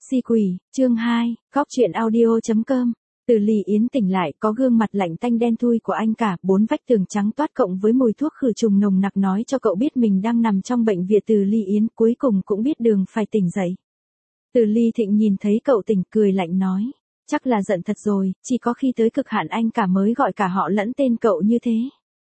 Si quỷ, chương 2, góc chuyện audio.com. Từ Ly Yến tỉnh lại, có gương mặt lạnh tanh đen thui của anh cả, bốn vách tường trắng toát cộng với mùi thuốc khử trùng nồng nặc nói cho cậu biết mình đang nằm trong bệnh viện. Từ Ly Yến cuối cùng cũng biết đường phải tỉnh dậy. Từ Ly Thịnh nhìn thấy cậu tỉnh cười lạnh nói, chắc là giận thật rồi, chỉ có khi tới cực hạn anh cả mới gọi cả họ lẫn tên cậu như thế.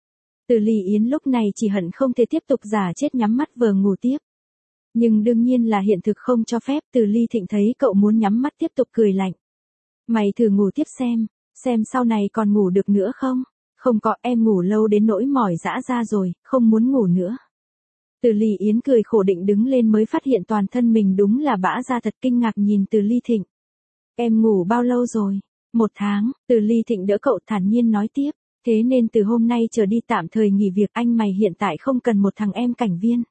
Từ Ly Yến lúc này chỉ hận không thể tiếp tục giả chết nhắm mắt vừa ngủ tiếp. Nhưng đương nhiên là hiện thực không cho phép. Từ Ly Thịnh thấy cậu muốn nhắm mắt tiếp tục cười lạnh. Mày thử ngủ tiếp xem sau này còn ngủ được nữa không? Không có, em ngủ lâu đến nỗi mỏi dã ra rồi, không muốn ngủ nữa. Từ Ly Yến cười khổ định đứng lên mới phát hiện toàn thân mình đúng là bã ra, thật kinh ngạc nhìn Từ Ly Thịnh. Em ngủ bao lâu rồi? 1 tháng, Từ Ly Thịnh đỡ cậu thản nhiên nói tiếp. Thế nên từ hôm nay trở đi tạm thời nghỉ việc, anh mày hiện tại không cần một thằng em cảnh viên.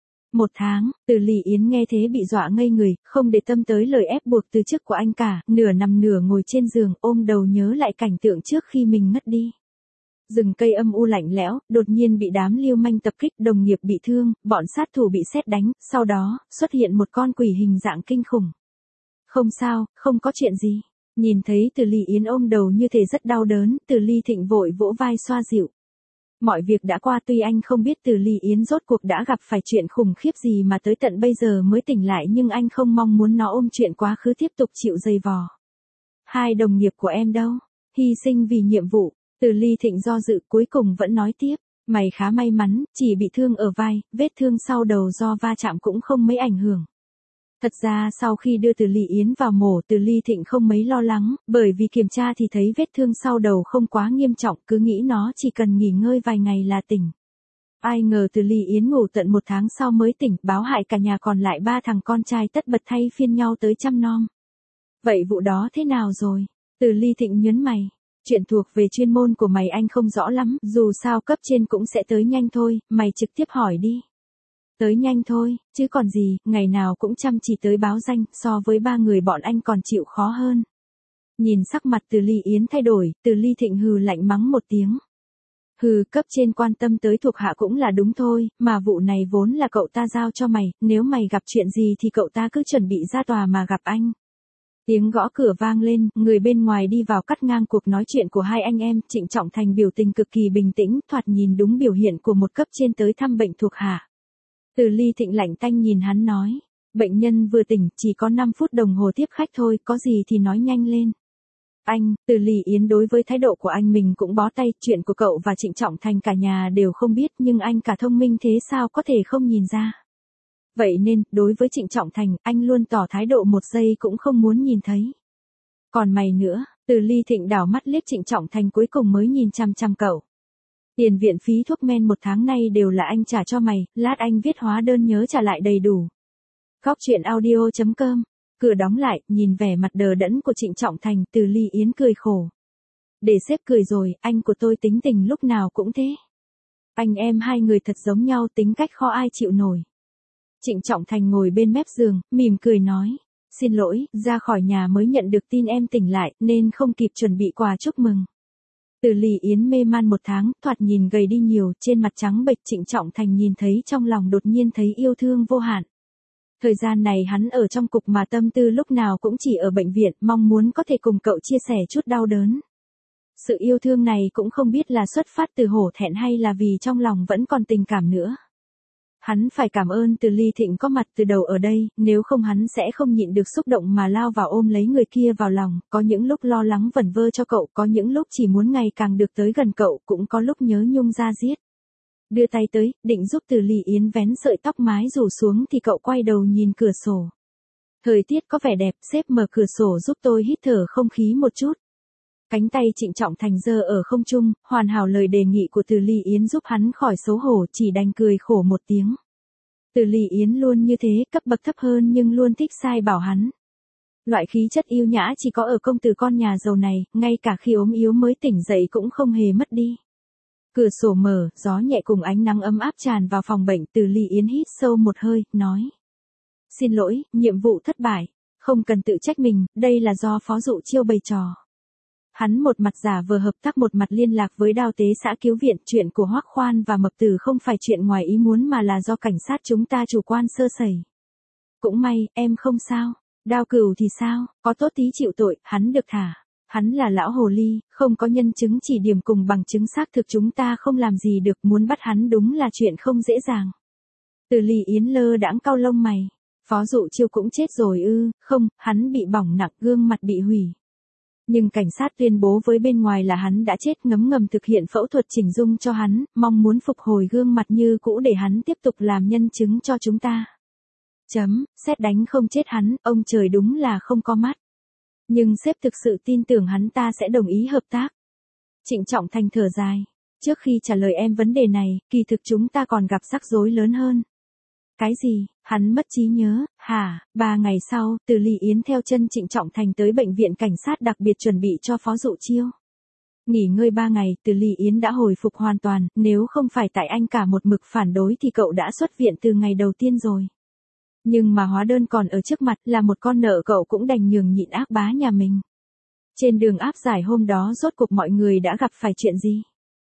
1 tháng, Từ Ly Yến nghe thế bị dọa ngây người, không để tâm tới lời ép buộc từ trước của anh cả, nửa nằm nửa ngồi trên giường, ôm đầu nhớ lại cảnh tượng trước khi mình ngất đi. Rừng cây âm u lạnh lẽo, đột nhiên bị đám lưu manh tập kích, đồng nghiệp bị thương, bọn sát thủ bị sét đánh, sau đó, xuất hiện một con quỷ hình dạng kinh khủng. Không sao, không có chuyện gì. Nhìn thấy Từ Ly Yến ôm đầu như thể rất đau đớn, Từ Ly Thịnh vội vỗ vai xoa dịu. Mọi việc đã qua, tuy anh không biết Từ Ly Yến rốt cuộc đã gặp phải chuyện khủng khiếp gì mà tới tận bây giờ mới tỉnh lại, nhưng anh không mong muốn nó ôm chuyện quá khứ tiếp tục chịu dày vò. Hai đồng nghiệp của em đâu? Hy sinh vì nhiệm vụ. Từ Ly Thịnh do dự cuối cùng vẫn nói tiếp. Mày khá may mắn, chỉ bị thương ở vai, vết thương sau đầu do va chạm cũng không mấy ảnh hưởng. Thật ra sau khi đưa Từ Ly Yến vào mổ, Từ Ly Thịnh không mấy lo lắng, bởi vì kiểm tra thì thấy vết thương sau đầu không quá nghiêm trọng, cứ nghĩ nó chỉ cần nghỉ ngơi vài ngày là tỉnh. Ai ngờ Từ Ly Yến ngủ tận 1 tháng sau mới tỉnh, báo hại cả nhà còn lại 3 thằng con trai tất bật thay phiên nhau tới chăm nom. Vậy vụ đó thế nào rồi? Từ Ly Thịnh nhớn mày. Chuyện thuộc về chuyên môn của mày anh không rõ lắm, dù sao cấp trên cũng sẽ tới nhanh thôi, mày trực tiếp hỏi đi. Tới nhanh thôi, chứ còn gì, ngày nào cũng chăm chỉ tới báo danh, so với 3 người bọn anh còn chịu khó hơn. Nhìn sắc mặt Từ Ly Yến thay đổi, Từ Ly Thịnh hừ lạnh mắng một tiếng. Hừ, cấp trên quan tâm tới thuộc hạ cũng là đúng thôi, mà vụ này vốn là cậu ta giao cho mày, nếu mày gặp chuyện gì thì cậu ta cứ chuẩn bị ra tòa mà gặp anh. Tiếng gõ cửa vang lên, người bên ngoài đi vào cắt ngang cuộc nói chuyện của hai anh em. Trịnh Trọng Thành biểu tình cực kỳ bình tĩnh, thoạt nhìn đúng biểu hiện của một cấp trên tới thăm bệnh thuộc hạ. Từ Ly Thịnh lạnh tanh nhìn hắn nói, bệnh nhân vừa tỉnh, chỉ có 5 phút đồng hồ tiếp khách thôi, có gì thì nói nhanh lên. Anh, Từ Ly Yến đối với thái độ của anh mình cũng bó tay, chuyện của cậu và Trịnh Trọng Thành cả nhà đều không biết, nhưng anh cả thông minh thế sao có thể không nhìn ra. Vậy nên, đối với Trịnh Trọng Thành, anh luôn tỏ thái độ 1 giây cũng không muốn nhìn thấy. Còn mày nữa, Từ Ly Thịnh đảo mắt liếc Trịnh Trọng Thành cuối cùng mới nhìn chăm chăm cậu. Tiền viện phí thuốc men 1 tháng nay đều là anh trả cho mày, lát anh viết hóa đơn nhớ trả lại đầy đủ. Góc chuyện audio.com. Cửa đóng lại, nhìn vẻ mặt đờ đẫn của Trịnh Trọng Thành, Từ Ly Yến cười khổ. Để sếp cười rồi, anh của tôi tính tình lúc nào cũng thế. Anh em hai người thật giống nhau, tính cách khó ai chịu nổi. Trịnh Trọng Thành ngồi bên mép giường, mỉm cười nói. Xin lỗi, ra khỏi nhà mới nhận được tin em tỉnh lại, nên không kịp chuẩn bị quà chúc mừng. Từ Ly Yến mê man 1 tháng, thoạt nhìn gầy đi nhiều, trên mặt trắng bệch. Trịnh Trọng Thành nhìn thấy trong lòng đột nhiên thấy yêu thương vô hạn. Thời gian này hắn ở trong cục mà tâm tư lúc nào cũng chỉ ở bệnh viện, mong muốn có thể cùng cậu chia sẻ chút đau đớn. Sự yêu thương này cũng không biết là xuất phát từ hổ thẹn hay là vì trong lòng vẫn còn tình cảm nữa. Hắn phải cảm ơn Từ Ly Thịnh có mặt từ đầu ở đây, nếu không hắn sẽ không nhịn được xúc động mà lao vào ôm lấy người kia vào lòng, có những lúc lo lắng vẩn vơ cho cậu, có những lúc chỉ muốn ngày càng được tới gần cậu, cũng có lúc nhớ nhung da diết. Đưa tay tới, định giúp Từ Ly Yến vén sợi tóc mái rủ xuống thì cậu quay đầu nhìn cửa sổ. Thời tiết có vẻ đẹp, sếp mở cửa sổ giúp tôi hít thở không khí một chút. Cánh tay Trịnh Trọng Thành giơ ở không trung, hoàn hảo lời đề nghị của Từ Ly Yến giúp hắn khỏi xấu hổ, chỉ đành cười khổ một tiếng. Từ Ly Yến luôn như thế, cấp bậc thấp hơn nhưng luôn thích sai bảo hắn. Loại khí chất yêu nhã chỉ có ở công tử con nhà giàu này, ngay cả khi ốm yếu mới tỉnh dậy cũng không hề mất đi. Cửa sổ mở, gió nhẹ cùng ánh nắng ấm áp tràn vào phòng bệnh. Từ Ly Yến hít sâu một hơi, nói. Xin lỗi, nhiệm vụ thất bại. Không cần tự trách mình, đây là do Phó Dụ Chiêu bày trò. Hắn một mặt giả vờ hợp tác, một mặt liên lạc với Đao Tế xã cứu viện. Chuyện của Hoắc Khoan và Mập Tử không phải chuyện ngoài ý muốn mà là do cảnh sát chúng ta chủ quan sơ sẩy. Cũng may, em không sao. Đao Cửu thì sao, có tốt tí chịu tội, hắn được thả. Hắn là lão hồ ly, không có nhân chứng chỉ điểm cùng bằng chứng xác thực chúng ta không làm gì được, muốn bắt hắn đúng là chuyện không dễ dàng. Từ Ly Yến lơ đãng cau lông mày. Phó Dụ Chiêu cũng chết rồi ư? Không, hắn bị bỏng nặng, gương mặt bị hủy. Nhưng cảnh sát tuyên bố với bên ngoài là hắn đã chết, ngấm ngầm thực hiện phẫu thuật chỉnh dung cho hắn, mong muốn phục hồi gương mặt như cũ để hắn tiếp tục làm nhân chứng cho chúng ta. Sét đánh không chết hắn, ông trời đúng là không có mắt. Nhưng sếp thực sự tin tưởng hắn ta sẽ đồng ý hợp tác. Trịnh Trọng Thành thở dài. Trước khi trả lời em vấn đề này, kỳ thực chúng ta còn gặp rắc rối lớn hơn. Cái gì? Hắn mất trí nhớ, hả? 3 ngày sau, Từ Ly Yến theo chân Trịnh Trọng Thành tới bệnh viện cảnh sát đặc biệt chuẩn bị cho Phó Dụ Chiêu. Nghỉ ngơi 3 ngày, Từ Ly Yến đã hồi phục hoàn toàn, nếu không phải tại anh cả một mực phản đối thì cậu đã xuất viện từ ngày đầu tiên rồi. Nhưng mà hóa đơn còn ở trước mặt, là một con nợ cậu cũng đành nhường nhịn ác bá nhà mình. Trên đường áp giải hôm đó rốt cuộc mọi người đã gặp phải chuyện gì?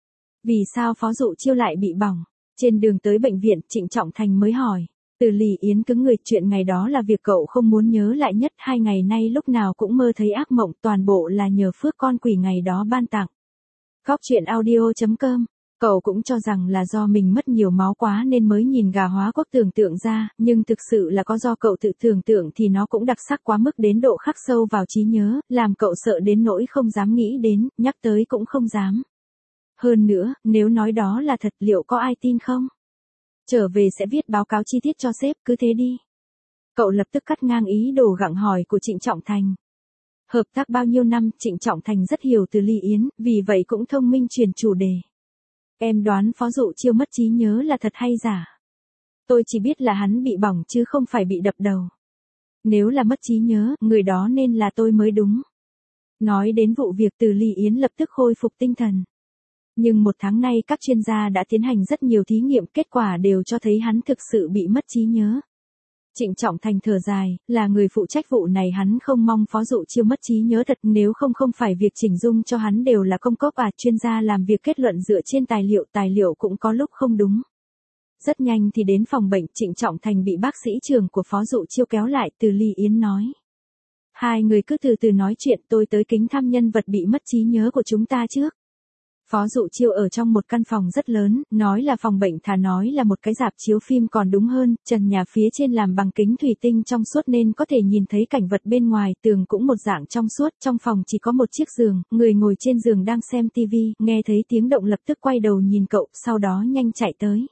Vì sao Phó Dụ Chiêu lại bị bỏng? Trên đường tới bệnh viện, Trịnh Trọng Thành mới hỏi. Từ Ly Yến cứng người, chuyện ngày đó là việc cậu không muốn nhớ lại nhất, 2 ngày nay lúc nào cũng mơ thấy ác mộng, toàn bộ là nhờ phước con quỷ ngày đó ban tặng. Góc truyện audio.com. Cậu cũng cho rằng là do mình mất nhiều máu quá nên mới nhìn gà hóa quốc tưởng tượng ra, nhưng thực sự là có do cậu tự tưởng tượng thì nó cũng đặc sắc quá mức đến độ khắc sâu vào trí nhớ, làm cậu sợ đến nỗi không dám nghĩ đến, nhắc tới cũng không dám. Hơn nữa, nếu nói đó là thật liệu có ai tin không? Trở về sẽ viết báo cáo chi tiết cho sếp, cứ thế đi. Cậu lập tức cắt ngang ý đồ gặng hỏi của Trịnh Trọng Thành. Hợp tác bao nhiêu năm, Trịnh Trọng Thành rất hiểu Từ Ly Yến, vì vậy cũng thông minh chuyển chủ đề. Em đoán Phó Dụ Chiêu mất trí nhớ là thật hay giả? Tôi chỉ biết là hắn bị bỏng chứ không phải bị đập đầu. Nếu là mất trí nhớ, người đó nên là tôi mới đúng. Nói đến vụ việc, Từ Ly Yến lập tức khôi phục tinh thần. Nhưng 1 tháng nay các chuyên gia đã tiến hành rất nhiều thí nghiệm, kết quả đều cho thấy hắn thực sự bị mất trí nhớ. Trịnh Trọng Thành thở dài, là người phụ trách vụ này hắn không mong Phó Dụ Chiêu mất trí nhớ thật, nếu không phải việc chỉnh dung cho hắn đều là công cốc chuyên gia làm việc kết luận dựa trên tài liệu cũng có lúc không đúng. Rất nhanh thì đến phòng bệnh, Trịnh Trọng Thành bị bác sĩ trưởng của Phó Dụ Chiêu kéo lại, Từ Ly Yến nói. Hai người cứ từ từ nói chuyện, tôi tới kính thăm nhân vật bị mất trí nhớ của chúng ta trước. Phó Dụ Chiêu ở trong một căn phòng rất lớn, nói là phòng bệnh thà nói là một cái rạp chiếu phim còn đúng hơn, trần nhà phía trên làm bằng kính thủy tinh trong suốt nên có thể nhìn thấy cảnh vật bên ngoài, tường cũng một dạng trong suốt, trong phòng chỉ có một chiếc giường, người ngồi trên giường đang xem tivi, nghe thấy tiếng động lập tức quay đầu nhìn cậu, sau đó nhanh chạy tới.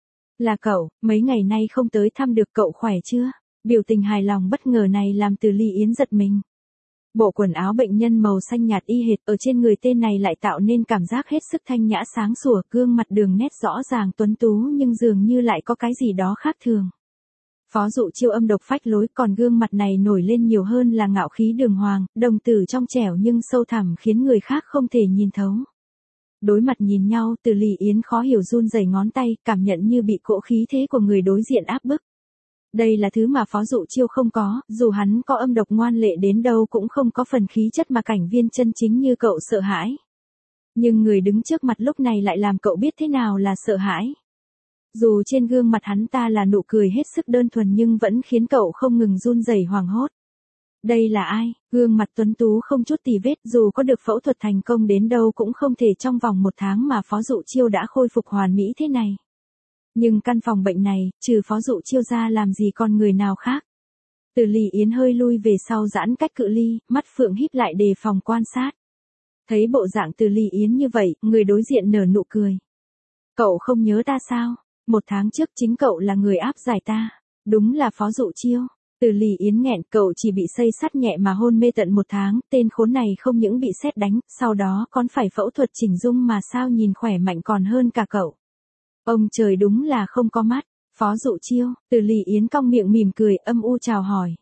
Là cậu, mấy ngày nay không tới thăm được, cậu khỏe chưa? Biểu tình hài lòng bất ngờ này làm Từ Ly Yến giật mình. Bộ quần áo bệnh nhân màu xanh nhạt y hệt ở trên người tên này lại tạo nên cảm giác hết sức thanh nhã sáng sủa, gương mặt đường nét rõ ràng tuấn tú nhưng dường như lại có cái gì đó khác thường. Phó Dụ Chiêu âm độc phách lối, còn gương mặt này nổi lên nhiều hơn là ngạo khí đường hoàng, đồng tử trong trẻo nhưng sâu thẳm khiến người khác không thể nhìn thấu. Đối mặt nhìn nhau, Từ Ly Yến khó hiểu run rẩy ngón tay, cảm nhận như bị cỗ khí thế của người đối diện áp bức. Đây là thứ mà Phó Dụ Chiêu không có, dù hắn có âm độc ngoan lệ đến đâu cũng không có phần khí chất mà cảnh viên chân chính như cậu sợ hãi. Nhưng người đứng trước mặt lúc này lại làm cậu biết thế nào là sợ hãi. Dù trên gương mặt hắn ta là nụ cười hết sức đơn thuần nhưng vẫn khiến cậu không ngừng run rẩy hoảng hốt. Đây là ai? Gương mặt tuấn tú không chút tì vết, dù có được phẫu thuật thành công đến đâu cũng không thể trong vòng 1 tháng mà Phó Dụ Chiêu đã khôi phục hoàn mỹ thế này. Nhưng căn phòng bệnh này, trừ Phó Dụ Chiêu ra làm gì còn người nào khác. Từ Ly Yến hơi lui về sau giãn cách cự ly, mắt phượng híp lại đề phòng quan sát. Thấy bộ dạng Từ Ly Yến như vậy, người đối diện nở nụ cười. Cậu không nhớ ta sao? 1 tháng trước chính cậu là người áp giải ta. Đúng là Phó Dụ Chiêu. Từ Ly Yến nghẹn, cậu chỉ bị xây sắt nhẹ mà hôn mê tận 1 tháng, tên khốn này không những bị sét đánh, sau đó còn phải phẫu thuật chỉnh dung mà sao nhìn khỏe mạnh còn hơn cả cậu. Ông trời đúng là không có mắt. Phó Dụ Chiêu, Từ Ly Yến cong miệng mỉm cười, âm u chào hỏi.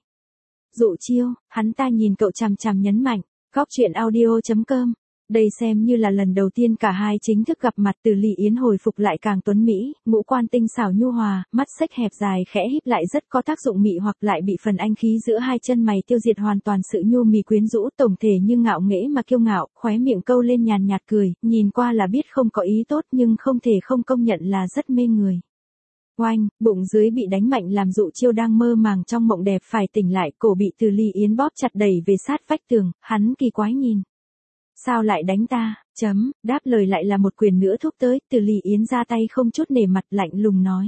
Dụ Chiêu, hắn ta nhìn cậu chằm chằm nhấn mạnh. Góc truyện audio.com. Đây xem như là lần đầu tiên cả hai chính thức gặp mặt. Từ Ly Yến hồi phục lại càng tuấn mỹ, ngũ quan tinh xảo nhu hòa, mắt xếch hẹp dài khẽ híp lại rất có tác dụng mị hoặc, lại bị phần anh khí giữa hai chân mày tiêu diệt hoàn toàn sự nhu mì quyến rũ, tổng thể như ngạo nghễ mà kiêu ngạo, khóe miệng câu lên nhàn nhạt cười, nhìn qua là biết không có ý tốt nhưng không thể không công nhận là rất mê người. Oanh, bụng dưới bị đánh mạnh làm Dụ Chiêu đang mơ màng trong mộng đẹp phải tỉnh lại, cổ bị Từ Ly Yến bóp chặt đẩy về sát vách tường, hắn kỳ quái nhìn. Sao lại đánh ta? Đáp lời lại là một quyền nữa thúc tới, Từ Ly Yến ra tay không chút nể mặt, lạnh lùng nói.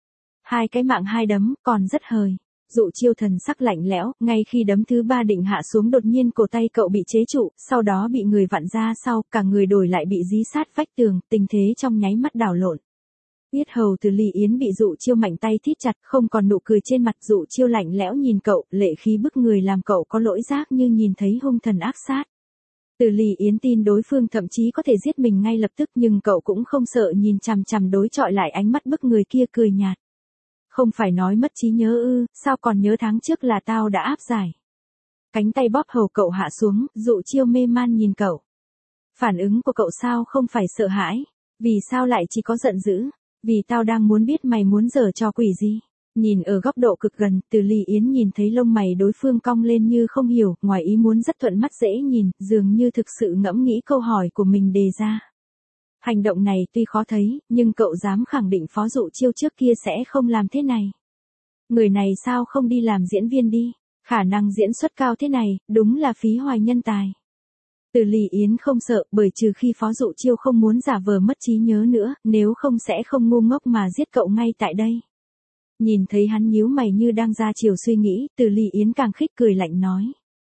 Hai cái mạng hai đấm, còn rất hời. Dụ Chiêu thần sắc lạnh lẽo, ngay khi đấm thứ ba định hạ xuống đột nhiên cổ tay cậu bị chế trụ, sau đó bị người vặn ra sau, cả người đổi lại bị dí sát vách tường, tình thế trong nháy mắt đảo lộn. Yết hầu Từ Ly Yến bị Dụ Chiêu mạnh tay thít chặt, không còn nụ cười trên mặt. Dụ Chiêu lạnh lẽo nhìn cậu, lệ khí bức người làm cậu có lỗi giác như nhìn thấy hung thần ác sát. Từ Ly Yến tin đối phương thậm chí có thể giết mình ngay lập tức, nhưng cậu cũng không sợ, nhìn chằm chằm đối chọi lại ánh mắt bức người kia, cười nhạt. Không phải nói mất trí nhớ ư, sao còn nhớ tháng trước là tao đã áp giải. Cánh tay bóp hầu cậu hạ xuống, Dụ Chiêu mê man nhìn cậu. Phản ứng của cậu sao không phải sợ hãi, vì sao lại chỉ có giận dữ, vì tao đang muốn biết mày muốn giở trò quỷ gì. Nhìn ở góc độ cực gần, Từ Ly Yến nhìn thấy lông mày đối phương cong lên như không hiểu, ngoài ý muốn rất thuận mắt dễ nhìn, dường như thực sự ngẫm nghĩ câu hỏi của mình đề ra. Hành động này tuy khó thấy, nhưng cậu dám khẳng định Phó Dụ Chiêu trước kia sẽ không làm thế này. Người này sao không đi làm diễn viên đi, khả năng diễn xuất cao thế này, đúng là phí hoài nhân tài. Từ Ly Yến không sợ, bởi trừ khi Phó Dụ Chiêu không muốn giả vờ mất trí nhớ nữa, nếu không sẽ không ngu ngốc mà giết cậu ngay tại đây. Nhìn thấy hắn nhíu mày như đang ra chiều suy nghĩ, Từ Ly Yến càng khích cười lạnh nói.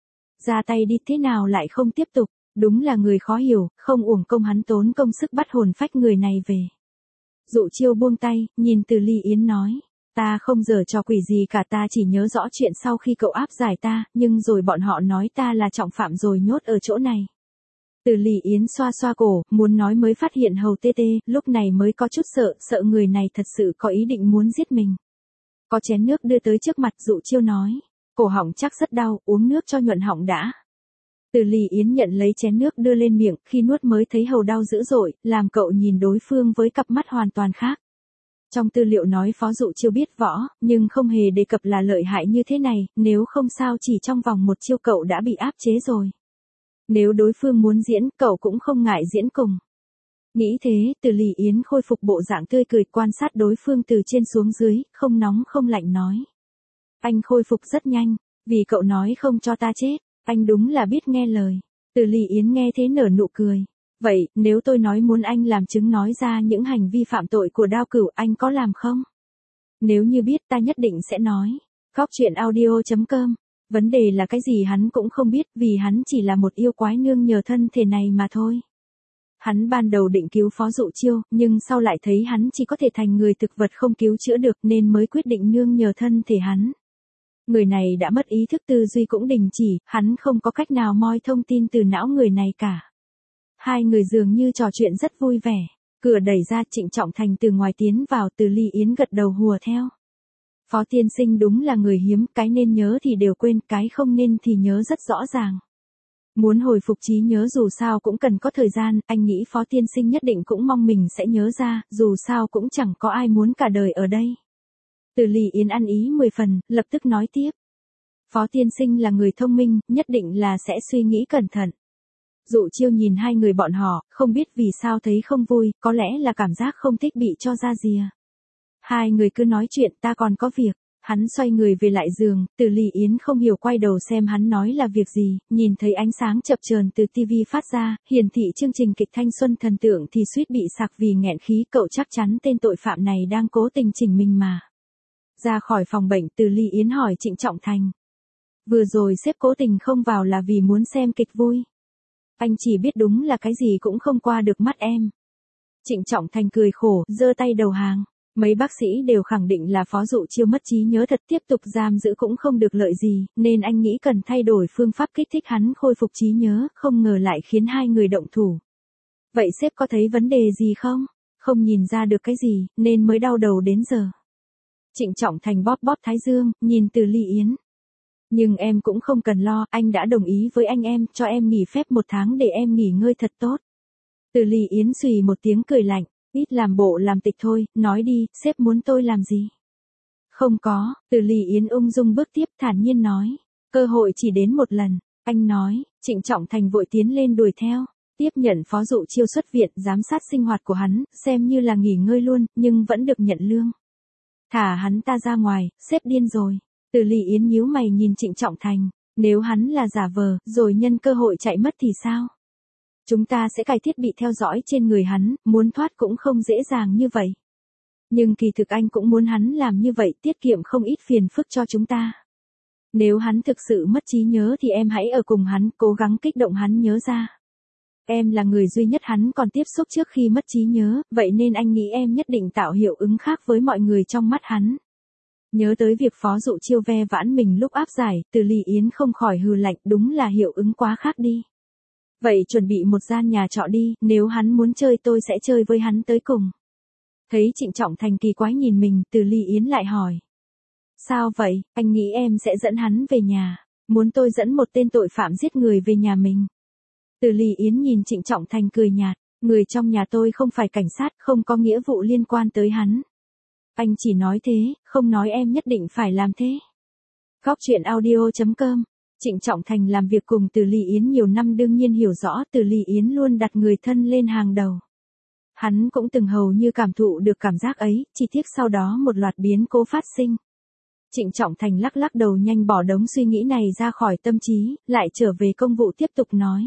Ra tay đi, thế nào lại không tiếp tục, đúng là người khó hiểu, không uổng công hắn tốn công sức bắt hồn phách người này về. Dụ Chiêu buông tay, nhìn Từ Ly Yến nói. Ta không giở trò quỷ gì cả, ta chỉ nhớ rõ chuyện sau khi cậu áp giải ta, nhưng rồi bọn họ nói ta là trọng phạm rồi nhốt ở chỗ này. Từ Ly Yến xoa xoa cổ, muốn nói mới phát hiện hầu tê tê, lúc này mới có chút sợ người này thật sự có ý định muốn giết mình. Có chén nước đưa tới trước mặt, Dụ Chiêu nói. Cổ họng chắc rất đau, uống nước cho nhuận họng đã. Từ Ly Yến nhận lấy chén nước đưa lên miệng, khi nuốt mới thấy hầu đau dữ dội, làm cậu nhìn đối phương với cặp mắt hoàn toàn khác. Trong tư liệu nói Phó Dụ Chiêu biết võ, nhưng không hề đề cập là lợi hại như thế này, nếu không sao chỉ trong vòng một chiêu cậu đã bị áp chế rồi. Nếu đối phương muốn diễn, cậu cũng không ngại diễn cùng. Nghĩ thế, Từ Ly Yến khôi phục bộ dạng tươi cười, quan sát đối phương từ trên xuống dưới, không nóng không lạnh nói. Anh khôi phục rất nhanh, vì cậu nói không cho ta chết, anh đúng là biết nghe lời. Từ Ly Yến nghe thế nở nụ cười. Vậy, nếu tôi nói muốn anh làm chứng nói ra những hành vi phạm tội của Đao Cửu, anh có làm không? Nếu như biết ta nhất định sẽ nói. Góc truyện audio.com. Vấn đề là cái gì hắn cũng không biết, vì hắn chỉ là một yêu quái nương nhờ thân thể này mà thôi. Hắn ban đầu định cứu Phó Dụ Chiêu, nhưng sau lại thấy hắn chỉ có thể thành người thực vật không cứu chữa được nên mới quyết định nương nhờ thân thể hắn. Người này đã mất ý thức, tư duy cũng đình chỉ, hắn không có cách nào moi thông tin từ não người này cả. Hai người dường như trò chuyện rất vui vẻ. Cửa đẩy ra, Trịnh Trọng Thành từ ngoài tiến vào, Từ Ly Yến gật đầu hùa theo. Phó tiên sinh đúng là người hiếm, cái nên nhớ thì đều quên, cái không nên thì nhớ rất rõ ràng. Muốn hồi phục trí nhớ dù sao cũng cần có thời gian, anh nghĩ Phó tiên sinh nhất định cũng mong mình sẽ nhớ ra, dù sao cũng chẳng có ai muốn cả đời ở đây. Từ Ly Yến ăn ý 10 phần, lập tức nói tiếp. Phó tiên sinh là người thông minh, nhất định là sẽ suy nghĩ cẩn thận. Dụ Chiêu nhìn hai người bọn họ, không biết vì sao thấy không vui, có lẽ là cảm giác không thích bị cho ra rìa. Hai người cứ nói chuyện, ta còn có việc. Hắn xoay người về lại giường, Từ Ly Yến không hiểu quay đầu xem hắn nói là việc gì, nhìn thấy ánh sáng chập chờn từ tivi phát ra, hiển thị chương trình kịch thanh xuân thần tượng thì suýt bị sặc vì nghẹn khí, cậu chắc chắn tên tội phạm này đang cố tình chỉnh mình mà. Ra khỏi phòng bệnh, Từ Ly Yến hỏi Trịnh Trọng Thành. Vừa rồi sếp cố tình không vào là vì muốn xem kịch vui. Anh chỉ biết đúng là cái gì cũng không qua được mắt em. Trịnh Trọng Thành cười khổ, giơ tay đầu hàng. Mấy bác sĩ đều khẳng định là Phó Dụ Chiêu mất trí nhớ thật, tiếp tục giam giữ cũng không được lợi gì, nên anh nghĩ cần thay đổi phương pháp kích thích hắn khôi phục trí nhớ, không ngờ lại khiến hai người động thủ. Vậy sếp có thấy vấn đề gì không? Không nhìn ra được cái gì, nên mới đau đầu đến giờ. Trịnh Trọng Thành bóp bóp thái dương, nhìn Từ Ly Yến. Nhưng em cũng không cần lo, anh đã đồng ý với anh em, cho em nghỉ phép 1 tháng để em nghỉ ngơi thật tốt. Từ Ly Yến xùy một tiếng cười lạnh, ít làm bộ làm tịch thôi, nói đi, sếp muốn tôi làm gì? Không có, Từ Ly Yến ung dung bước tiếp, thản nhiên nói, cơ hội chỉ đến một lần, anh nói. Trịnh Trọng Thành vội tiến lên đuổi theo, tiếp nhận Phó Dụ Chiêu xuất viện, giám sát sinh hoạt của hắn, xem như là nghỉ ngơi luôn, nhưng vẫn được nhận lương. Thả hắn ta ra ngoài, sếp điên rồi. Từ Ly Yến nhíu mày nhìn Trịnh Trọng Thành, nếu hắn là giả vờ, rồi nhân cơ hội chạy mất thì sao? Chúng ta sẽ cài thiết bị theo dõi trên người hắn, muốn thoát cũng không dễ dàng như vậy. Nhưng kỳ thực anh cũng muốn hắn làm như vậy, tiết kiệm không ít phiền phức cho chúng ta. Nếu hắn thực sự mất trí nhớ thì em hãy ở cùng hắn, cố gắng kích động hắn nhớ ra. Em là người duy nhất hắn còn tiếp xúc trước khi mất trí nhớ, vậy nên anh nghĩ em nhất định tạo hiệu ứng khác với mọi người trong mắt hắn. Nhớ tới việc Phó Dụ Chiêu ve vãn mình lúc áp giải, Từ Ly Yến không khỏi hừ lạnh, đúng là hiệu ứng quá khác đi. Vậy chuẩn bị một gian nhà trọ đi, nếu hắn muốn chơi tôi sẽ chơi với hắn tới cùng. Thấy Trịnh Trọng Thành kỳ quái nhìn mình, Từ Ly Yến lại hỏi. Sao vậy, anh nghĩ em sẽ dẫn hắn về nhà, muốn tôi dẫn một tên tội phạm giết người về nhà mình. Từ Ly Yến nhìn Trịnh Trọng Thành cười nhạt, người trong nhà tôi không phải cảnh sát, không có nghĩa vụ liên quan tới hắn. Anh chỉ nói thế, không nói em nhất định phải làm thế. Góc truyện audio.com. Trịnh Trọng Thành làm việc cùng Từ Ly Yến nhiều năm đương nhiên hiểu rõ Từ Ly Yến luôn đặt người thân lên hàng đầu. Hắn cũng từng hầu như cảm thụ được cảm giác ấy, chỉ tiếc sau đó một loạt biến cố phát sinh. Trịnh Trọng Thành lắc lắc đầu nhanh bỏ đống suy nghĩ này ra khỏi tâm trí, lại trở về công vụ tiếp tục nói.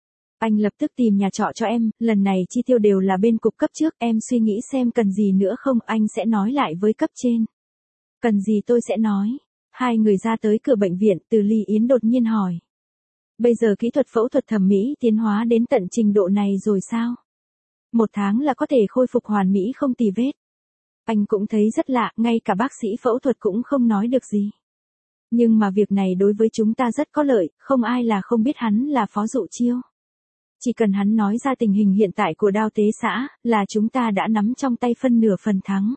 Anh lập tức tìm nhà trọ cho em, lần này chi tiêu đều là bên cục cấp trước, em suy nghĩ xem cần gì nữa không, anh sẽ nói lại với cấp trên. Cần gì tôi sẽ nói. Hai người ra tới cửa bệnh viện, Từ Ly Yến đột nhiên hỏi. Bây giờ kỹ thuật phẫu thuật thẩm mỹ tiến hóa đến tận trình độ này rồi sao? 1 tháng là có thể khôi phục hoàn mỹ không tì vết. Anh cũng thấy rất lạ, ngay cả bác sĩ phẫu thuật cũng không nói được gì. Nhưng mà việc này đối với chúng ta rất có lợi, không ai là không biết hắn là Phó Dụ Chiêu. Chỉ cần hắn nói ra tình hình hiện tại của Đao Tế xã, là chúng ta đã nắm trong tay phân nửa phần thắng.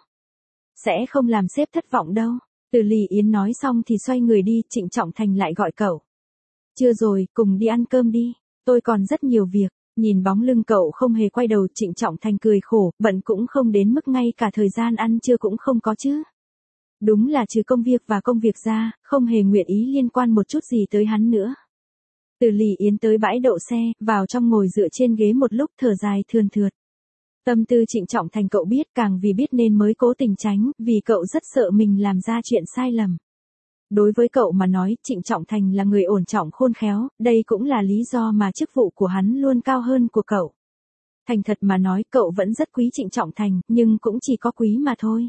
Sẽ không làm sếp thất vọng đâu. Từ Ly Yến nói xong thì xoay người đi, Trịnh Trọng Thành lại gọi cậu. Chưa rồi, cùng đi ăn cơm đi, tôi còn rất nhiều việc. Nhìn bóng lưng cậu không hề quay đầu, Trịnh Trọng Thành cười khổ, bận cũng không đến mức ngay cả thời gian ăn trưa cũng không có chứ. Đúng là trừ công việc và công việc ra, không hề nguyện ý liên quan một chút gì tới hắn nữa. Từ Ly Yến tới bãi đậu xe, vào trong ngồi dựa trên ghế một lúc thở dài thườn thượt. Tâm tư Trịnh Trọng Thành cậu biết, càng vì biết nên mới cố tình tránh, vì cậu rất sợ mình làm ra chuyện sai lầm. Đối với cậu mà nói, Trịnh Trọng Thành là người ổn trọng khôn khéo, đây cũng là lý do mà chức vụ của hắn luôn cao hơn của cậu. Thành thật mà nói, cậu vẫn rất quý Trịnh Trọng Thành, nhưng cũng chỉ có quý mà thôi.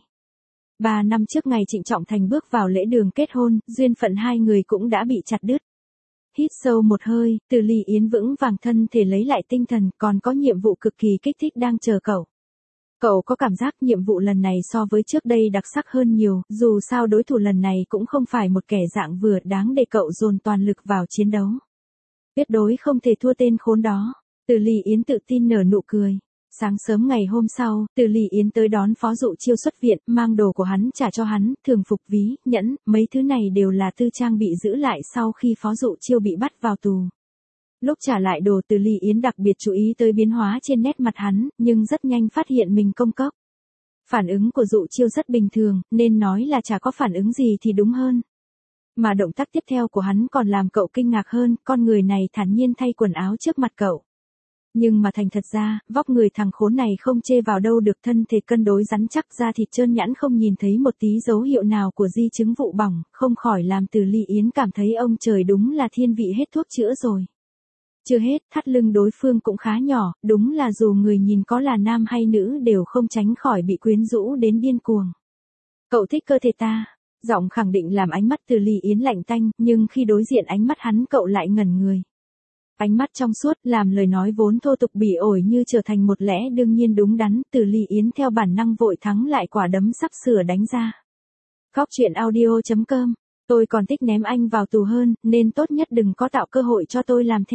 3 năm trước ngày Trịnh Trọng Thành bước vào lễ đường kết hôn, duyên phận hai người cũng đã bị chặt đứt. Hít sâu một hơi, Từ Ly Yến vững vàng thân thể lấy lại tinh thần, còn có nhiệm vụ cực kỳ kích thích đang chờ cậu. Cậu có cảm giác nhiệm vụ lần này so với trước đây đặc sắc hơn nhiều, dù sao đối thủ lần này cũng không phải một kẻ dạng vừa, đáng để cậu dồn toàn lực vào chiến đấu. Tuyệt đối không thể thua tên khốn đó. Từ Ly Yến tự tin nở nụ cười. Sáng sớm ngày hôm sau, Từ Ly Yến tới đón Phó Dụ Chiêu xuất viện, mang đồ của hắn trả cho hắn, thường phục ví, nhẫn, mấy thứ này đều là tư trang bị giữ lại sau khi Phó Dụ Chiêu bị bắt vào tù. Lúc trả lại đồ, Từ Ly Yến đặc biệt chú ý tới biến hóa trên nét mặt hắn, nhưng rất nhanh phát hiện mình công cốc. Phản ứng của Dụ Chiêu rất bình thường, nên nói là chả có phản ứng gì thì đúng hơn. Mà động tác tiếp theo của hắn còn làm cậu kinh ngạc hơn, con người này thản nhiên thay quần áo trước mặt cậu. Nhưng mà thành thật ra, vóc người thằng khốn này không chê vào đâu được, thân thể cân đối rắn chắc, da thịt trơn nhẵn, không nhìn thấy một tí dấu hiệu nào của di chứng vụ bỏng, không khỏi làm Từ Ly Yến cảm thấy ông trời đúng là thiên vị hết thuốc chữa rồi. Chưa hết, thắt lưng đối phương cũng khá nhỏ, đúng là dù người nhìn có là nam hay nữ đều không tránh khỏi bị quyến rũ đến điên cuồng. Cậu thích cơ thể ta, giọng khẳng định làm ánh mắt Từ Ly Yến lạnh tanh, nhưng khi đối diện ánh mắt hắn cậu lại ngẩn người. Ánh mắt trong suốt, làm lời nói vốn thô tục bỉ ổi như trở thành một lẽ đương nhiên đúng đắn, Từ Ly Yến theo bản năng vội thắng lại quả đấm sắp sửa đánh ra. Góc truyện audio.com. Tôi còn thích ném anh vào tù hơn, nên tốt nhất đừng có tạo cơ hội cho tôi làm thế.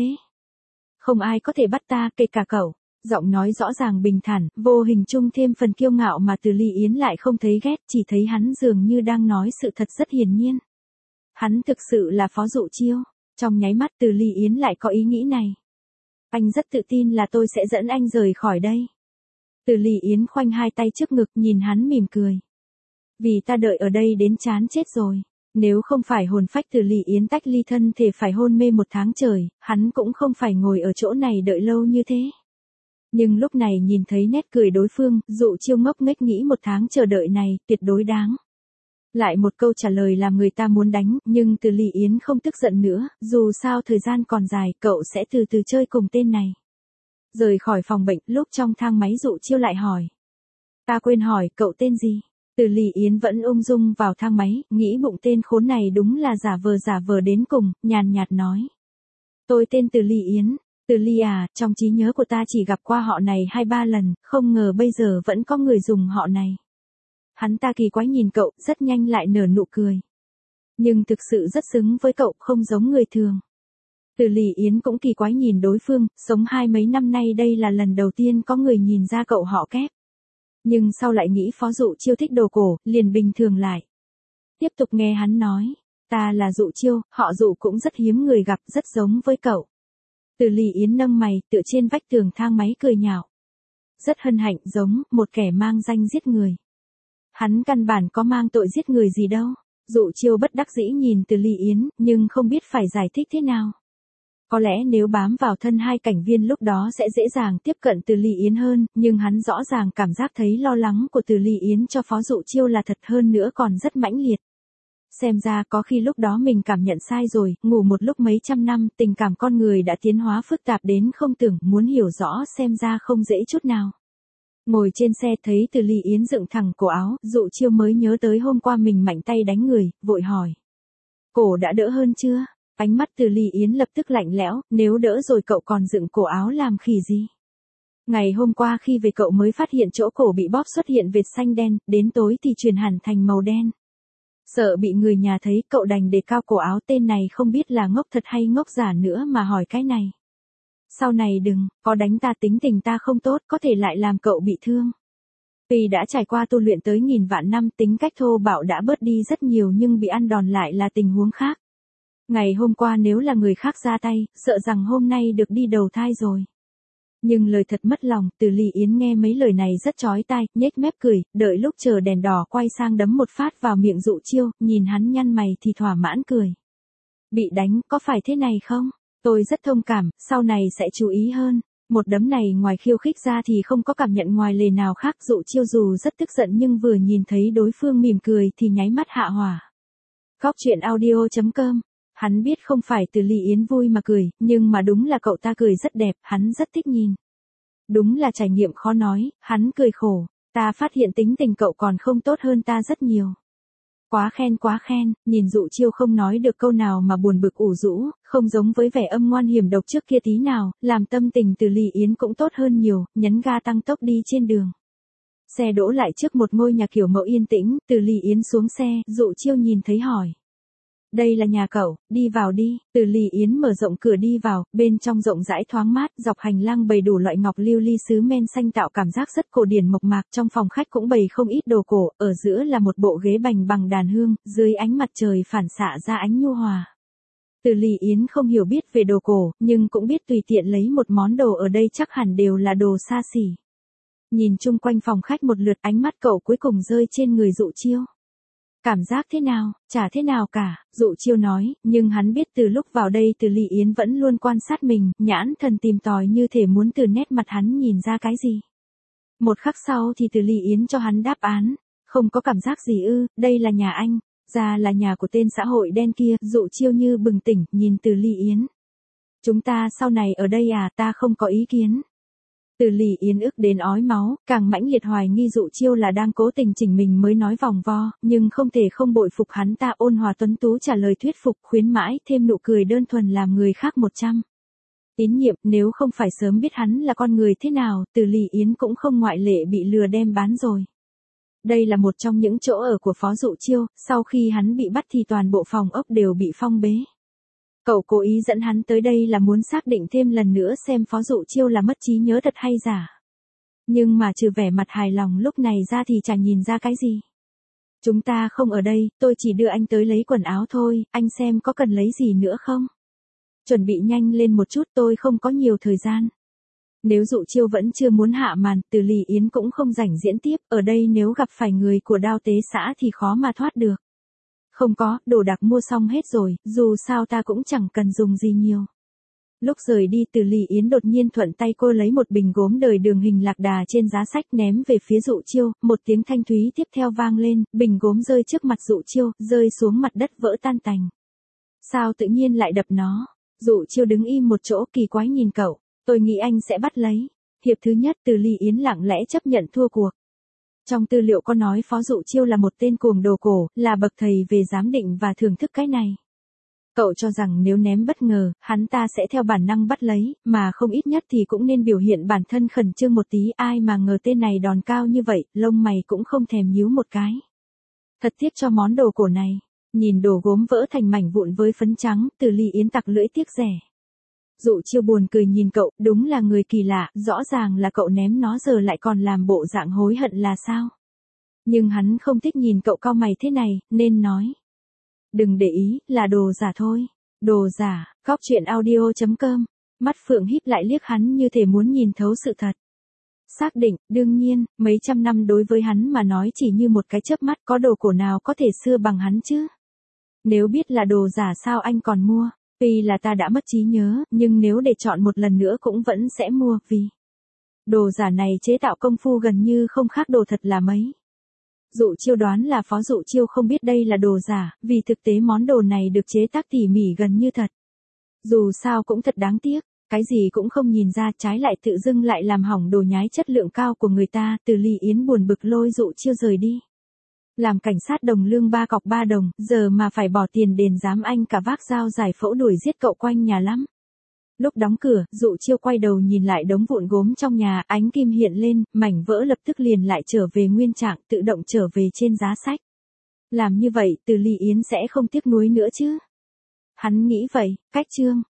Không ai có thể bắt ta, kể cả cậu. Giọng nói rõ ràng bình thản, vô hình chung thêm phần kiêu ngạo mà Từ Ly Yến lại không thấy ghét, chỉ thấy hắn dường như đang nói sự thật rất hiển nhiên. Hắn thực sự là Phó Dụ Chiêu. Trong nháy mắt Từ Ly Yến lại có ý nghĩ này. Anh rất tự tin là tôi sẽ dẫn anh rời khỏi đây. Từ Ly Yến khoanh hai tay trước ngực nhìn hắn mỉm cười. Vì ta đợi ở đây đến chán chết rồi. Nếu không phải hồn phách Từ Ly Yến tách ly thân thể phải hôn mê 1 tháng trời, hắn cũng không phải ngồi ở chỗ này đợi lâu như thế. Nhưng lúc này nhìn thấy nét cười đối phương, Dụ Chiêu ngốc nghếch nghĩ 1 tháng chờ đợi này, tuyệt đối đáng. Lại một câu trả lời làm người ta muốn đánh, nhưng Từ Ly Yến không tức giận nữa, dù sao thời gian còn dài, cậu sẽ từ từ chơi cùng tên này. Rời khỏi phòng bệnh, lúc trong thang máy Dụ Chiêu lại hỏi. Ta quên hỏi, cậu tên gì? Từ Ly Yến vẫn ung dung vào thang máy, nghĩ bụng tên khốn này đúng là giả vờ đến cùng, nhàn nhạt nói. Tôi tên Từ Ly Yến. Từ Ly à, trong trí nhớ của ta chỉ gặp qua họ này 2-3 lần, không ngờ bây giờ vẫn có người dùng họ này. Hắn ta kỳ quái nhìn cậu, rất nhanh lại nở nụ cười. Nhưng thực sự rất xứng với cậu, không giống người thường. Từ Ly Yến cũng kỳ quái nhìn đối phương, sống 20 năm nay đây là lần đầu tiên có người nhìn ra cậu họ kép. Nhưng sau lại nghĩ Phó Dụ Chiêu thích đồ cổ, liền bình thường lại. Tiếp tục nghe hắn nói, ta là Dụ Chiêu, họ Dụ cũng rất hiếm người gặp, rất giống với cậu. Từ Ly Yến nâng mày, tựa trên vách tường thang máy cười nhạo. Rất hân hạnh, giống một kẻ mang danh giết người. Hắn căn bản có mang tội giết người gì đâu. Dụ Chiêu bất đắc dĩ nhìn Từ Ly Yến, nhưng không biết phải giải thích thế nào. Có lẽ nếu bám vào thân hai cảnh viên lúc đó sẽ dễ dàng tiếp cận Từ Ly Yến hơn, nhưng hắn rõ ràng cảm giác thấy lo lắng của Từ Ly Yến cho Phó Dụ Chiêu là thật, hơn nữa còn rất mãnh liệt. Xem ra có khi lúc đó mình cảm nhận sai rồi, ngủ một lúc mấy trăm năm, tình cảm con người đã tiến hóa phức tạp đến không tưởng, muốn hiểu rõ xem ra không dễ chút nào. Ngồi trên xe thấy Từ Ly Yến dựng thẳng cổ áo, Dụ Chiêu mới nhớ tới hôm qua mình mạnh tay đánh người, vội hỏi. Cổ đã đỡ hơn chưa? Ánh mắt Từ Ly Yến lập tức lạnh lẽo, nếu đỡ rồi cậu còn dựng cổ áo làm khỉ gì? Ngày hôm qua khi về cậu mới phát hiện chỗ cổ bị bóp xuất hiện vệt xanh đen, đến tối thì chuyển hẳn thành màu đen. Sợ bị người nhà thấy, cậu đành đề cao cổ áo, tên này không biết là ngốc thật hay ngốc giả nữa mà hỏi cái này. Sau này đừng, có đánh ta, tính tình ta không tốt, có thể lại làm cậu bị thương. Vì đã trải qua tu luyện tới 1000 vạn năm, tính cách thô bạo đã bớt đi rất nhiều, nhưng bị ăn đòn lại là tình huống khác. Ngày hôm qua nếu là người khác ra tay, sợ rằng hôm nay được đi đầu thai rồi. Nhưng lời thật mất lòng, Từ Ly Yến nghe mấy lời này rất chói tai, nhếch mép cười, đợi lúc chờ đèn đỏ quay sang đấm một phát vào miệng Dụ Chiêu, nhìn hắn nhăn mày thì thỏa mãn cười. Bị đánh, có phải thế này không? Tôi rất thông cảm, sau này sẽ chú ý hơn. Một đấm này ngoài khiêu khích ra thì không có cảm nhận ngoài lề nào khác. Dụ Chiêu dù rất tức giận nhưng vừa nhìn thấy đối phương mỉm cười thì nháy mắt hạ hỏa. Góc truyện audio.com. Hắn biết không phải Từ Ly Yến vui mà cười, nhưng mà đúng là cậu ta cười rất đẹp, hắn rất thích nhìn. Đúng là trải nghiệm khó nói, hắn cười khổ. Ta phát hiện tính tình cậu còn không tốt hơn ta rất nhiều. Quá khen, nhìn Dụ Chiêu không nói được câu nào mà buồn bực ủ rũ, không giống với vẻ âm ngoan hiểm độc trước kia tí nào, làm tâm tình Từ Ly Yến cũng tốt hơn nhiều, nhấn ga tăng tốc đi trên đường. Xe đỗ lại trước một ngôi nhà kiểu mẫu yên tĩnh, Từ Ly Yến xuống xe, Dụ Chiêu nhìn thấy hỏi. Đây là nhà cậu, đi vào đi. Từ Ly Yến mở rộng cửa đi vào, bên trong rộng rãi thoáng mát, dọc hành lang bày đủ loại ngọc lưu ly sứ men xanh tạo cảm giác rất cổ điển mộc mạc, trong phòng khách cũng bày không ít đồ cổ, ở giữa là một bộ ghế bành bằng đàn hương, dưới ánh mặt trời phản xạ ra ánh nhu hòa. Từ Ly Yến không hiểu biết về đồ cổ, nhưng cũng biết tùy tiện lấy một món đồ ở đây chắc hẳn đều là đồ xa xỉ. Nhìn chung quanh phòng khách một lượt, ánh mắt cậu cuối cùng rơi trên người Dụ Chiêu. Cảm giác thế nào? Chả thế nào cả, Dụ Chiêu nói, nhưng hắn biết từ lúc vào đây Từ Ly Yến vẫn luôn quan sát mình, nhãn thần tìm tòi như thể muốn từ nét mặt hắn nhìn ra cái gì. Một khắc sau thì Từ Ly Yến cho hắn đáp án, không có cảm giác gì ư, đây là nhà anh, ra là nhà của tên xã hội đen kia. Dụ Chiêu như bừng tỉnh, nhìn Từ Ly Yến. Chúng ta sau này ở đây à, ta không có ý kiến. Từ Ly Yến ức đến ói máu, càng mãnh liệt hoài nghi Dụ Chiêu là đang cố tình chỉnh mình mới nói vòng vo, nhưng không thể không bội phục hắn ta ôn hòa tuấn tú trả lời thuyết phục, khuyến mãi, thêm nụ cười đơn thuần làm người khác 100. Tín nhiệm, nếu không phải sớm biết hắn là con người thế nào, Từ Ly Yến cũng không ngoại lệ bị lừa đem bán rồi. Đây là một trong những chỗ ở của Phó Dụ Chiêu, sau khi hắn bị bắt thì toàn bộ phòng ốc đều bị phong bế. Cậu cố ý dẫn hắn tới đây là muốn xác định thêm lần nữa xem Phó Dụ Chiêu là mất trí nhớ thật hay giả. Nhưng mà trừ vẻ mặt hài lòng lúc này ra thì chả nhìn ra cái gì. Chúng ta không ở đây, tôi chỉ đưa anh tới lấy quần áo thôi, anh xem có cần lấy gì nữa không? Chuẩn bị nhanh lên một chút, tôi không có nhiều thời gian. Nếu Dụ Chiêu vẫn chưa muốn hạ màn, Từ Ly Yến cũng không rảnh diễn tiếp, ở đây nếu gặp phải người của Đao Tế xã thì khó mà thoát được. Không có, đồ đạc mua xong hết rồi, dù sao ta cũng chẳng cần dùng gì nhiều. Lúc rời đi Từ Ly Yến đột nhiên thuận tay cô lấy một bình gốm đời đường hình lạc đà trên giá sách ném về phía Dụ Chiêu, một tiếng thanh thúy tiếp theo vang lên, bình gốm rơi trước mặt Dụ Chiêu, rơi xuống mặt đất vỡ tan tành. Sao tự nhiên lại đập nó? Dụ Chiêu đứng im một chỗ kỳ quái nhìn cậu, tôi nghĩ anh sẽ bắt lấy. Hiệp thứ nhất Từ Ly Yến lặng lẽ chấp nhận thua cuộc. Trong tư liệu có nói Phó Dụ Chiêu là một tên cuồng đồ cổ, là bậc thầy về giám định và thưởng thức cái này. Cậu cho rằng nếu ném bất ngờ, hắn ta sẽ theo bản năng bắt lấy, mà không ít nhất thì cũng nên biểu hiện bản thân khẩn trương một tí. Ai mà ngờ tên này đòn cao như vậy, lông mày cũng không thèm nhíu một cái. Thật tiếc cho món đồ cổ này. Nhìn đồ gốm vỡ thành mảnh vụn với phấn trắng, Từ Ly Yến tặc lưỡi tiếc rẻ. Dụ Chiêu buồn cười nhìn cậu, đúng là người kỳ lạ, rõ ràng là cậu ném nó giờ lại còn làm bộ dạng hối hận là sao? Nhưng hắn không thích nhìn cậu cau mày thế này, nên nói. Đừng để ý, là đồ giả thôi. Đồ giả, Cóc Truyện Audio.com. Mắt Phượng híp lại liếc hắn như thể muốn nhìn thấu sự thật. Xác định, đương nhiên, mấy trăm năm đối với hắn mà nói chỉ như một cái chớp mắt, có đồ cổ nào có thể xưa bằng hắn chứ? Nếu biết là đồ giả sao anh còn mua? Tuy là ta đã mất trí nhớ, nhưng nếu để chọn một lần nữa cũng vẫn sẽ mua, vì đồ giả này chế tạo công phu gần như không khác đồ thật là mấy. Dụ Chiêu đoán là Phó Dụ Chiêu không biết đây là đồ giả, vì thực tế món đồ này được chế tác tỉ mỉ gần như thật. Dù sao cũng thật đáng tiếc, cái gì cũng không nhìn ra, trái lại tự dưng lại làm hỏng đồ nhái chất lượng cao của người ta. Từ Ly Yến buồn bực lôi Dụ Chiêu rời đi. Làm cảnh sát đồng lương 3 cọc 3 đồng, giờ mà phải bỏ tiền đền giám anh cả vác dao giải phẫu đuổi giết cậu quanh nhà lắm. Lúc đóng cửa, Dụ Chiêu quay đầu nhìn lại đống vụn gốm trong nhà, ánh kim hiện lên, mảnh vỡ lập tức liền lại trở về nguyên trạng, tự động trở về trên giá sách. Làm như vậy, Từ Ly Yến sẽ không tiếc nuối nữa chứ? Hắn nghĩ vậy, cách chương.